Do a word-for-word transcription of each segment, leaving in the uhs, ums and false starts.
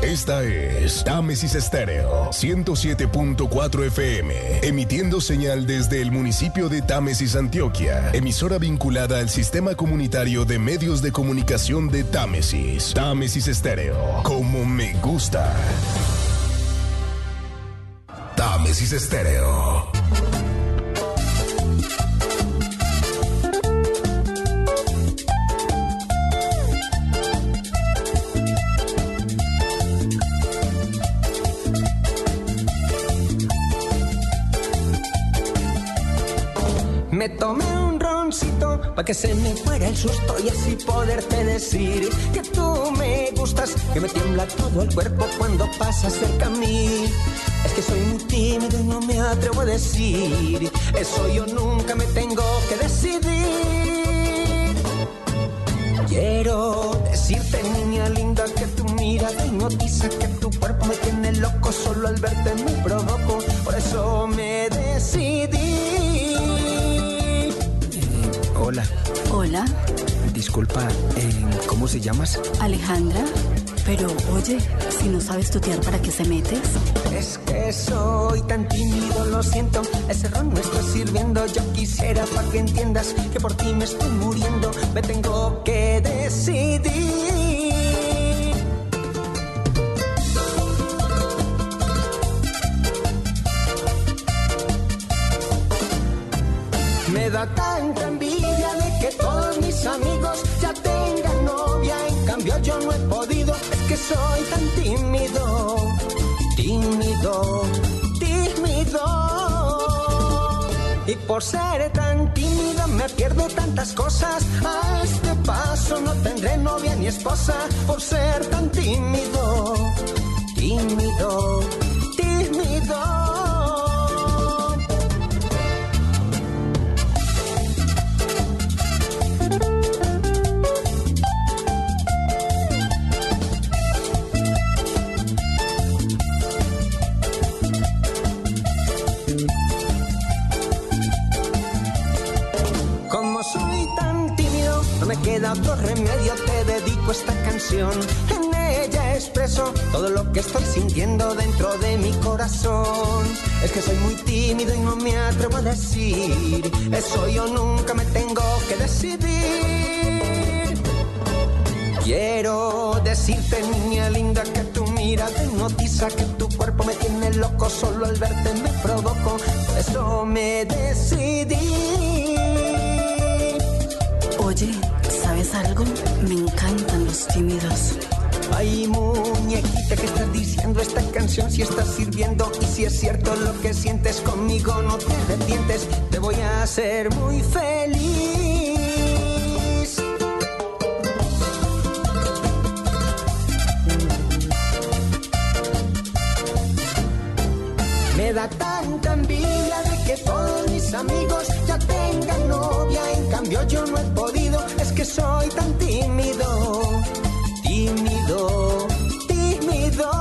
Esta es Támesis Estéreo ciento siete punto cuatro F M, emitiendo señal desde el municipio de Támesis, Antioquia, emisora vinculada al sistema comunitario de medios de comunicación de Támesis. Támesis Estéreo, como me gusta. Támesis Estéreo. Me tomé un roncito pa' que se me fuera el susto y así poderte decir que tú me gustas, que me tiembla todo el cuerpo cuando pasas cerca a mí. Es que soy muy tímido y no me atrevo a decir, eso yo nunca me tengo que decidir. Quiero decirte, niña linda, que tu mirada hipnotiza, que tu cuerpo me tiene loco, solo al verte me provoco, por eso me decidí. Hola. Hola. Disculpa, eh, ¿cómo se llamas? Alejandra. Pero, oye, si no sabes tutear, ¿para qué se metes? Es que soy tan tímido, lo siento. Ese ron no está sirviendo. Yo quisiera para que entiendas que por ti me estoy muriendo. Me tengo que decidir. Me da tanta envidia de que todos mis amigos ya tengan novia, en cambio yo no he podido. Es que soy tan tímido, tímido, tímido. Y por ser tan tímido me pierdo tantas cosas. A este paso no tendré novia ni esposa por ser tan tímido, tímido, tímido. Me queda otro remedio, te dedico esta canción. En ella expreso todo lo que estoy sintiendo dentro de mi corazón. Es que soy muy tímido y no me atrevo a decir, eso yo nunca me tengo que decidir. Quiero decirte, niña linda, que tu mirada hipnotiza, que tu cuerpo me tiene loco, solo al verte me provoco, por eso me decidí. Oye, ¿sabes algo? Me encantan los tímidos. Ay, muñequita, ¿qué estás diciendo? Esta canción si está sirviendo. Y si es cierto lo que sientes conmigo, no te arrepientes. Te voy a hacer muy feliz. Me da tanta envidia de que todos mis amigos ya tengan novia, en cambio yo no he podido. Es que soy tan tímido, tímido, tímido.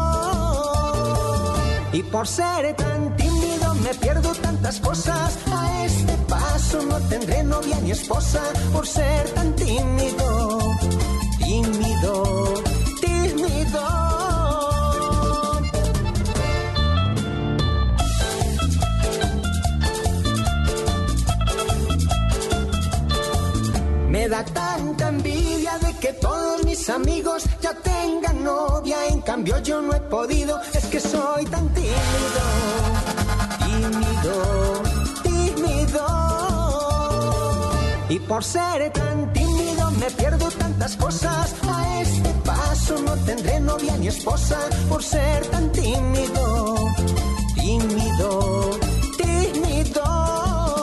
Y por ser tan tímido me pierdo tantas cosas. A este paso no tendré novia ni esposa por ser tan tímido, tímido, tímido. Me da tanta envidia de que todos mis amigos ya tengan novia, en cambio yo no he podido. Es que soy tan tímido, tímido, tímido. Y por ser tan tímido me pierdo tantas cosas. A este paso no tendré novia ni esposa por ser tan tímido, tímido, tímido.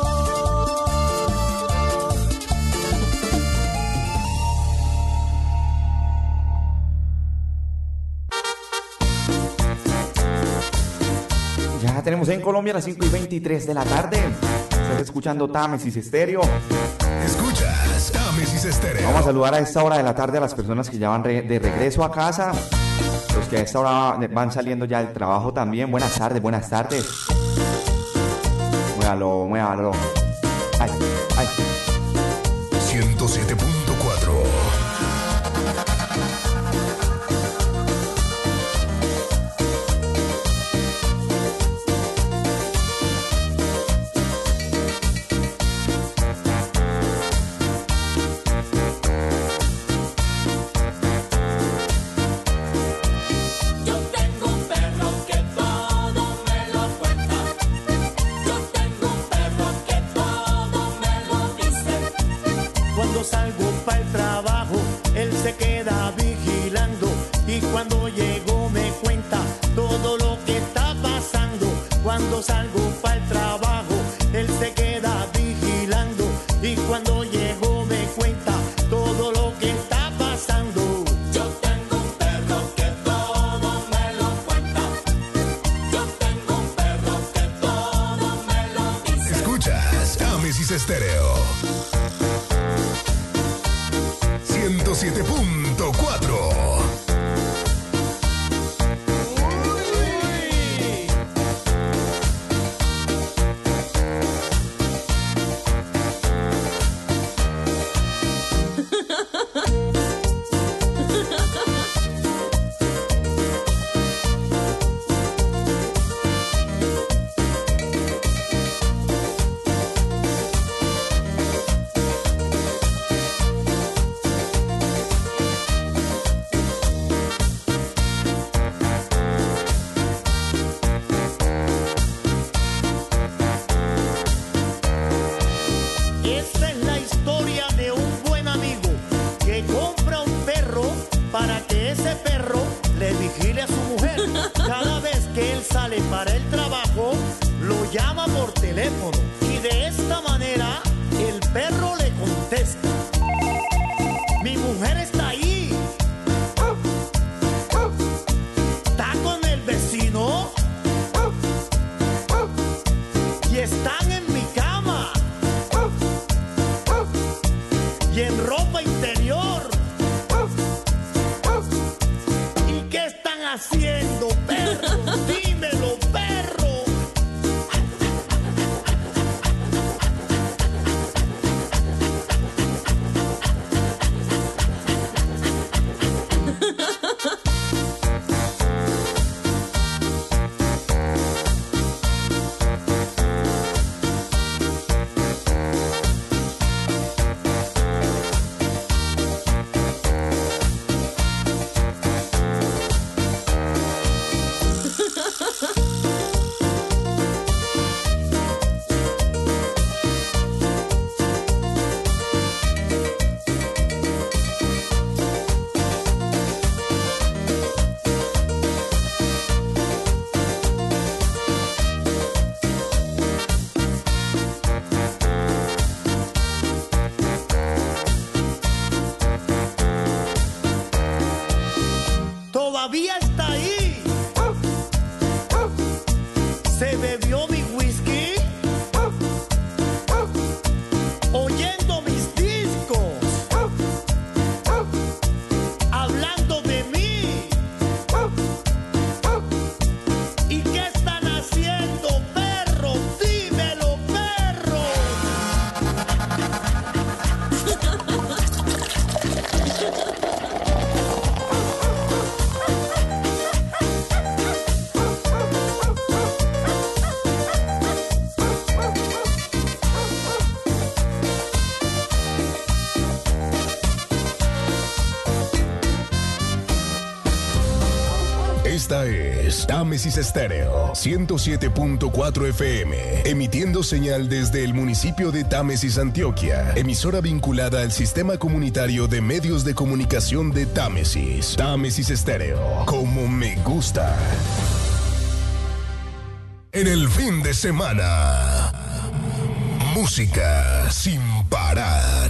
Ya tenemos en Colombia las cinco y veintitrés de la tarde. Estás escuchando Támesis Estéreo. Escuchas Támesis Estéreo. Vamos a saludar a esta hora de la tarde a las personas que ya van re- de regreso a casa. Los que a esta hora van saliendo ya del trabajo también. Buenas tardes, buenas tardes. Muévalo, muévalo. Ay, ay. ciento siete punto cuatro. cuando llego me cuenta todo lo que está pasando. Cuando salgo para el trabajo, él se queda vigilando. Y cuando llego me cuenta todo lo que está pasando. Yo tengo un perro que todo me lo cuenta. Yo tengo un perro que todo me lo dice. Escuchas Támesis Estéreo ciento siete punto cuatro. Para el trabajo, lo llama por teléfono y de esta manera el perro le contesta: mi mujer está ahí. Está con el vecino y están en mi cama y en ropa interior. ¿Y qué están haciendo, perro? Dímelo, perro. Todavía está ahí. Se bebió mi whisky, oyendo mis discos, hablando de mí. ¿Y qué están haciendo, perro? Dímelo, perro. Esta es Támesis Estéreo ciento siete punto cuatro F M, emitiendo señal desde el municipio de Támesis, Antioquia, emisora vinculada al sistema comunitario de medios de comunicación de Támesis. Támesis Estéreo, como me gusta. En el fin de semana, música sin parar.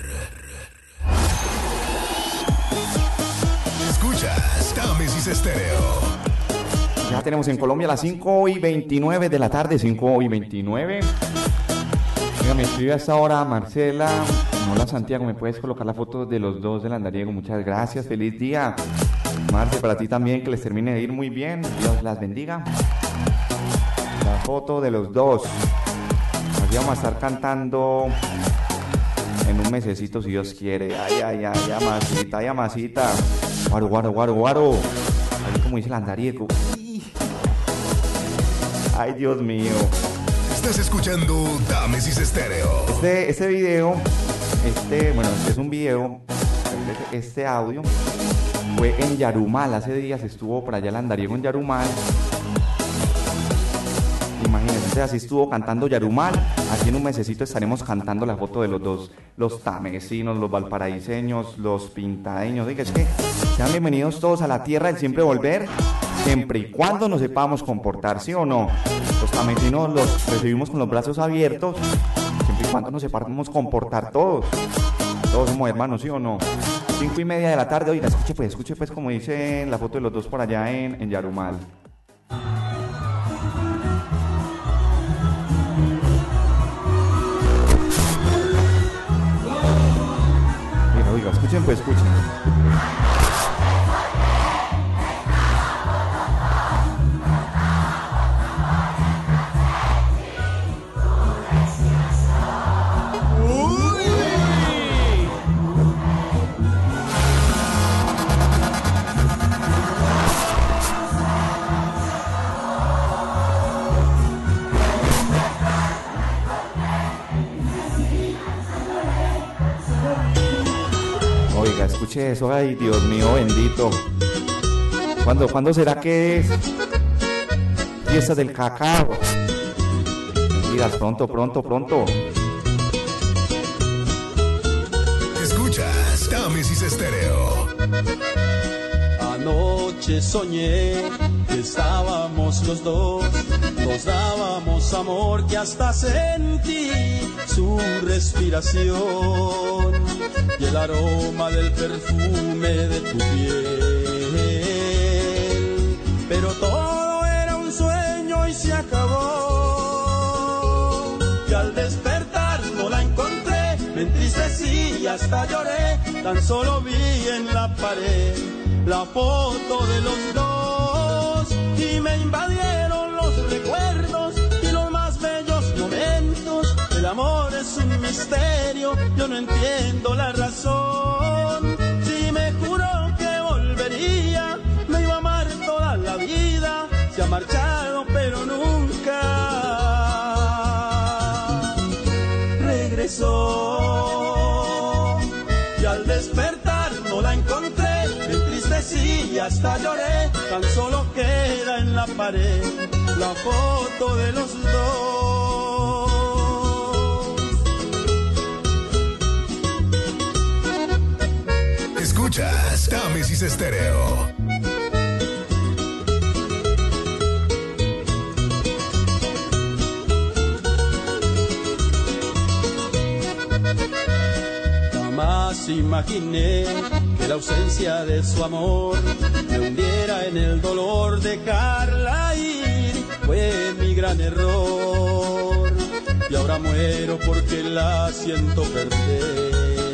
Escuchas Támesis Estéreo. Ya tenemos en Colombia las cinco y veintinueve de la tarde, cinco y veintinueve. Mira, me escribe a esta hora Marcela. Hola Santiago, ¿me puedes colocar la foto de los dos del andariego? Muchas gracias, feliz día. Marce, para ti también, que les termine de ir muy bien. Dios las bendiga. La foto de los dos. Aquí vamos a estar cantando en un mesecito, si Dios quiere. Ay, ay, ay, amasita, ay, amasita. Guaro, guaro, guaro, guaro. Así como dice el andariego. Ay, Dios mío. Estás escuchando Támesis Estéreo. Este, este video, este, bueno, este es un video, este audio fue en Yarumal. Hace días estuvo por allá el andariego en Yarumal. imagínense, entonces así estuvo cantando Yarumal. Aquí en un mesecito estaremos cantando la foto de los dos, los tamesinos, los valparaíseños, los pintadeños. Oiga, es que sean bienvenidos todos a la tierra del siempre volver, siempre y cuando nos sepamos comportar, ¿sí o no? Los tamesinos los recibimos con los brazos abiertos, siempre y cuando nos sepamos comportar todos. Todos somos hermanos, ¿sí o no? Cinco y media de la tarde, oiga, escuche pues, escuche pues como dice en la foto de los dos por allá en, en Yarumal. Oiga, oiga, escuchen pues, escuchen. Escuche eso, ay Dios mío bendito. ¿Cuándo, ¿cuándo será que es fiesta del cacao? Mentiras, pronto, pronto, pronto. Escuchas Támesis Estéreo. Anoche soñé que estábamos los dos, nos dábamos amor que hasta sentí su respiración y el aroma del perfume de tu piel. Pero todo era un sueño y se acabó. Y al despertar no la encontré, me entristecí y hasta lloré. Tan solo vi en la pared la foto de los dos y me invadieron los recuerdos y los más bellos momentos. El amor es un misterio, yo no entiendo la razón. Si me juró que volvería, me iba a amar toda la vida. Se ha marchado pero nunca regresó. Y al despertar no la encontré, me entristecí y hasta lloré. Tan solo queda en la pared la foto de los dos. Escuchas Támesis Estéreo. Jamás imaginé que la ausencia de su amor me hundiera en el dolor de dejarla ir. Fue mi gran error y ahora muero porque la siento perder.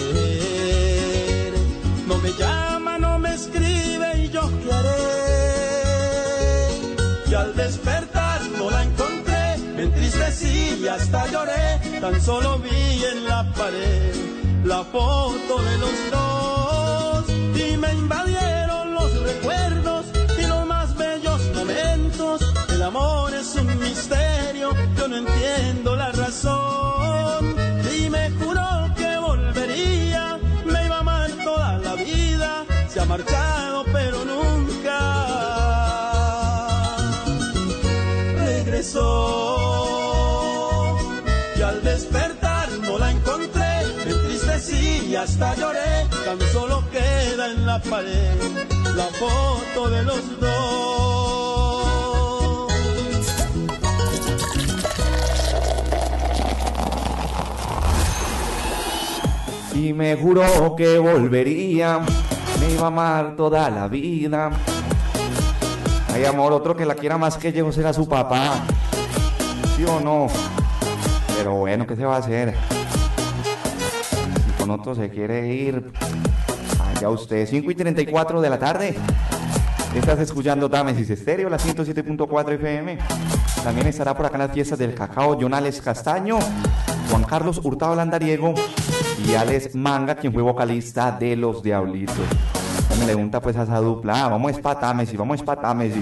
No me llama, no me escribe y yo qué haré. Y al despertar no la encontré, me entristecí y hasta lloré. Tan solo vi en la pared la foto de los dos y me invadieron los recuerdos y los más bellos momentos. El amor es un misterio, yo no entiendo la razón. Y me juró que volvería, me iba a amar toda la vida. Se ha marchado pero nunca regresó. Y al despertar no la encontré, me entristecí y hasta lloré. Tan solo queda en la pared la foto de los dos. Y me juró que volvería, me iba a amar toda la vida. Ay, amor, otro que la quiera más que yo será su papá. ¿Sí o no? Pero bueno, ¿qué se va a hacer? Si con otro se quiere ir, allá usted. Cinco y treinta y cuatro de la tarde. Estás escuchando Támesis Estéreo, la ciento siete punto cuatro F M. También estará por acá en las fiestas del cacao John Alex Castaño, Juan Carlos Hurtado Landariego y Alex Manga, quien fue vocalista de Los Diablitos. Me pregunta pues a esa dupla, ah, vamos pa' Támesis, vamos pa' Támesis.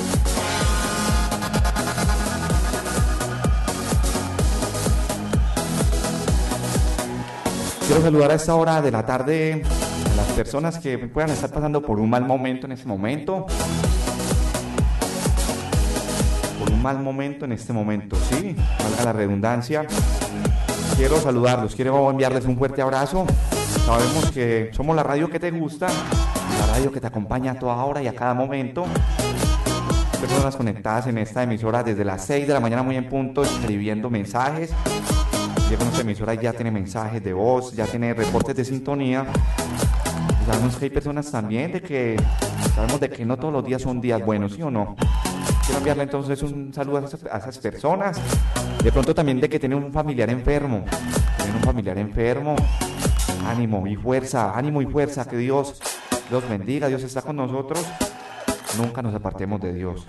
Quiero saludar a esta hora de la tarde a las personas que puedan estar pasando por un mal momento en este momento. por un mal momento en este momento, ¿sí? Valga la redundancia. Quiero saludarlos, quiero enviarles un fuerte abrazo. Sabemos que somos la radio que te gusta, la radio que te acompaña a toda hora y a cada momento. Personas conectadas en esta emisora desde las seis de la mañana muy en punto, escribiendo mensajes. Llega nuestra emisora y ya tiene mensajes de voz, ya tiene reportes de sintonía. Y sabemos que hay personas también de que, sabemos de que no todos los días son días buenos, ¿sí o no? Quiero enviarle entonces un saludo a esas, a esas personas. De pronto también de que tienen un familiar enfermo, tienen un familiar enfermo. Ánimo y fuerza, ánimo y fuerza, que Dios los bendiga, Dios está con nosotros. Nunca nos apartemos de Dios.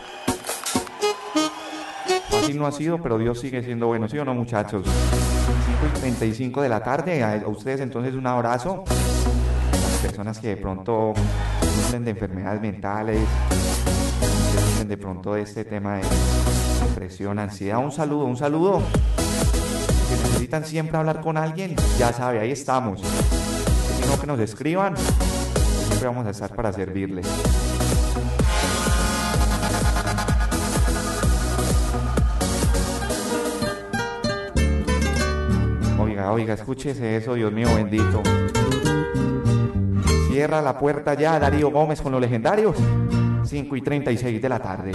Así no ha sido, pero Dios sigue siendo bueno, ¿sí o no, muchachos? cinco y treinta y cinco de la tarde, a ustedes entonces un abrazo. A las personas que de pronto sufren de enfermedades mentales, que sufren de pronto de este tema de depresión, ansiedad, un saludo, un saludo. Si necesitan siempre hablar con alguien, ya sabe, ahí estamos. Si no, que nos escriban, siempre vamos a estar para servirles. Oiga, oiga, escúchese eso, Dios mío bendito. Cierra la puerta ya, Darío Gómez con los legendarios. cinco y treinta y seis de la tarde.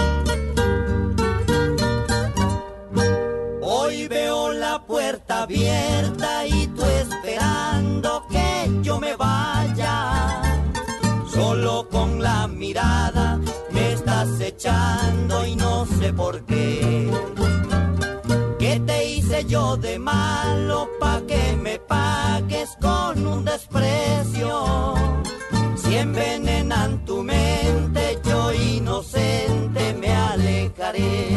Hoy veo la puerta abierta y tú esperando que yo me vaya. Solo con la mirada me estás echando y no sé por qué. ¿Qué te hice yo de malo pa' que me pagues con un desprecio? Si envenenan tu mente, yo inocente me alejaré.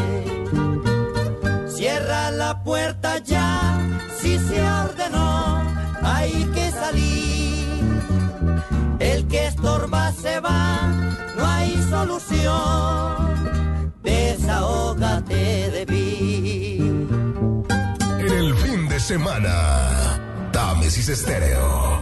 Cierra la puerta ya, si se ordenó, hay que salir. El que estorba se va, no hay solución. Desahógate de mí. En el fin de semana, Támesis Estéreo.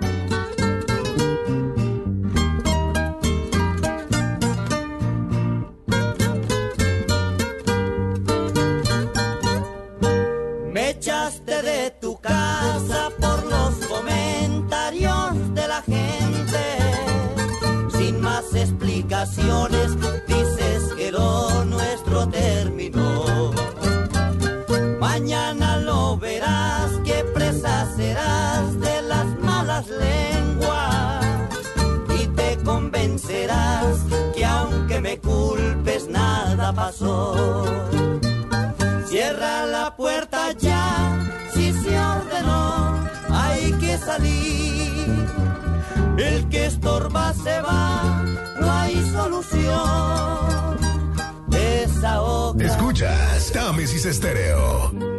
Me echaste de tu casa por los comentarios de la gente. Sin más explicaciones, dices que lo nuestro terminó. Mañana lo verás, que presa serás de las malas lenguas. Y te convencerás que aunque me culpes nada pasó. Cierra la puerta ya, si se ordenó, hay que salir. El que estorba se va, no hay solución. Desahoga. Escuchas Támesis Estéreo.